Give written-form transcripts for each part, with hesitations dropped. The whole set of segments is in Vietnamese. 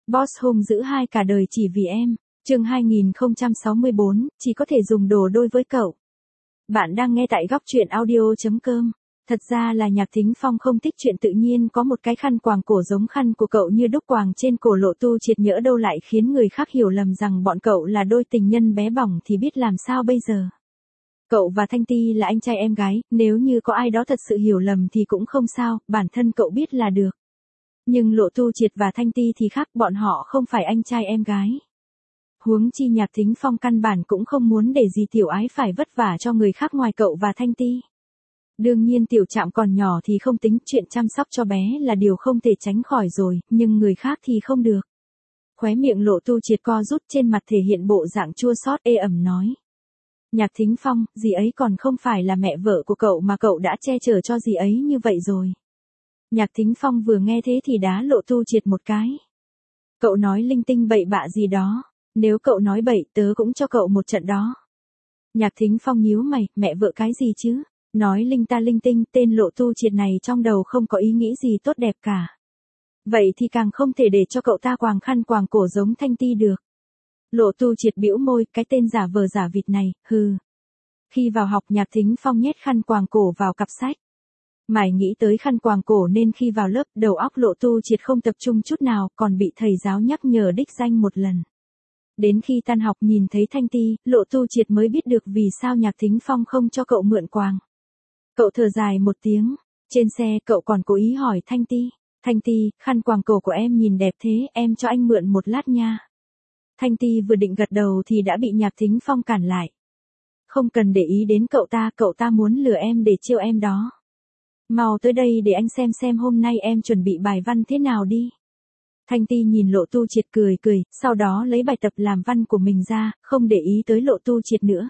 Boss hung dữ hai cả đời chỉ vì em. Chương 2064, chỉ có thể dùng đồ đôi với cậu. Bạn đang nghe tại góc truyện audio.com. Thật ra là Nhạc Thính Phong không thích chuyện tự nhiên có một cái khăn quàng cổ giống khăn của cậu như đúc quàng trên cổ Lộ Tu Triệt, nhỡ đâu lại khiến người khác hiểu lầm rằng bọn cậu là đôi tình nhân bé bỏng thì biết làm sao bây giờ. Cậu và Thanh Ti là anh trai em gái, nếu như có ai đó thật sự hiểu lầm thì cũng không sao, bản thân cậu biết là được. Nhưng Lộ Tu Triệt và Thanh Ti thì khác, bọn họ không phải anh trai em gái. Huống chi Nhạc Thính Phong căn bản cũng không muốn để gì Tiểu Ái phải vất vả cho người khác ngoài cậu và Thanh Ti. Đương nhiên Tiểu Trạm còn nhỏ thì không tính, chuyện chăm sóc cho bé là điều không thể tránh khỏi rồi, nhưng người khác thì không được. Khóe miệng Lộ Tu Triệt co rút, trên mặt thể hiện bộ dạng chua xót ê ẩm nói. Nhạc Thính Phong, dì ấy còn không phải là mẹ vợ của cậu mà cậu đã che chở cho dì ấy như vậy rồi. Nhạc Thính Phong vừa nghe thế thì đá Lộ Tu Triệt một cái. Cậu nói linh tinh bậy bạ gì đó, nếu cậu nói bậy tớ cũng cho cậu một trận đó. Nhạc Thính Phong nhíu mày, mẹ vợ cái gì chứ? Nói linh ta linh tinh, tên Lộ Tu Triệt này trong đầu không có ý nghĩ gì tốt đẹp cả. Vậy thì càng không thể để cho cậu ta quàng khăn quàng cổ giống Thanh Ti được. Lộ Tu Triệt bĩu môi, cái tên giả vờ giả vịt này, hừ. Khi vào học Nhạc Thính Phong nhét khăn quàng cổ vào cặp sách. Mải nghĩ tới khăn quàng cổ nên khi vào lớp đầu óc Lộ Tu Triệt không tập trung chút nào, còn bị thầy giáo nhắc nhở đích danh một lần. Đến khi tan học nhìn thấy Thanh Ti, Lộ Tu Triệt mới biết được vì sao Nhạc Thính Phong không cho cậu mượn quàng. Cậu thở dài một tiếng, trên xe cậu còn cố ý hỏi Thanh Ti. Thanh Ti, khăn quàng cổ của em nhìn đẹp thế, em cho anh mượn một lát nha. Thanh Ti vừa định gật đầu thì đã bị Nhạc Thính Phong cản lại. Không cần để ý đến cậu ta muốn lừa em để trêu em đó. Mau tới đây để anh xem hôm nay em chuẩn bị bài văn thế nào đi. Thanh Ti nhìn Lộ Tu Triệt cười, sau đó lấy bài tập làm văn của mình ra, không để ý tới Lộ Tu Triệt nữa.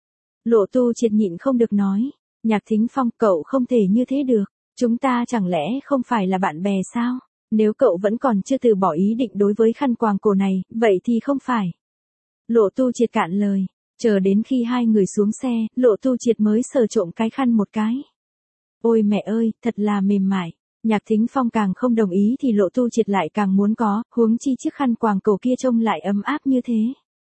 Lộ Tu Triệt nhịn không được nói, Nhạc Thính Phong, cậu không thể như thế được, chúng ta chẳng lẽ không phải là bạn bè sao? Nếu cậu vẫn còn chưa từ bỏ ý định đối với khăn quàng cổ này, vậy thì không phải. Lộ Tu Triệt cạn lời, chờ đến khi hai người xuống xe, Lộ Tu Triệt mới sờ trộm cái khăn một cái. Ôi mẹ ơi, thật là mềm mại. Nhạc Thính Phong càng không đồng ý thì Lộ Tu Triệt lại càng muốn có, huống chi chiếc khăn quàng cổ kia trông lại ấm áp như thế.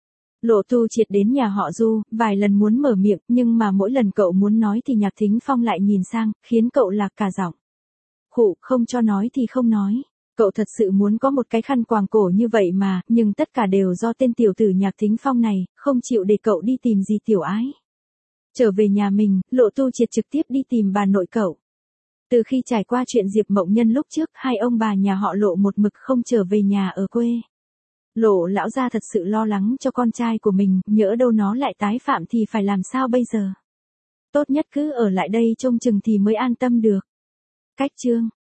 Lộ Tu Triệt đến nhà họ Du, vài lần muốn mở miệng, nhưng mà mỗi lần cậu muốn nói thì Nhạc Thính Phong lại nhìn sang, khiến cậu lạc cả giọng. Khụ, không cho nói thì không nói. Cậu thật sự muốn có một cái khăn quàng cổ như vậy mà, nhưng tất cả đều do tên tiểu tử Nhạc Thính Phong này, không chịu để cậu đi tìm gì Tiểu Ái. Trở về nhà mình, Lộ Tu Triệt trực tiếp đi tìm bà nội cậu. Từ khi trải qua chuyện Diệp Mộng Nhân lúc trước, hai ông bà nhà họ Lộ một mực không trở về nhà ở quê. Lộ lão gia thật sự lo lắng cho con trai của mình, nhỡ đâu nó lại tái phạm thì phải làm sao bây giờ. Tốt nhất cứ ở lại đây trông chừng thì mới an tâm được. Cách chương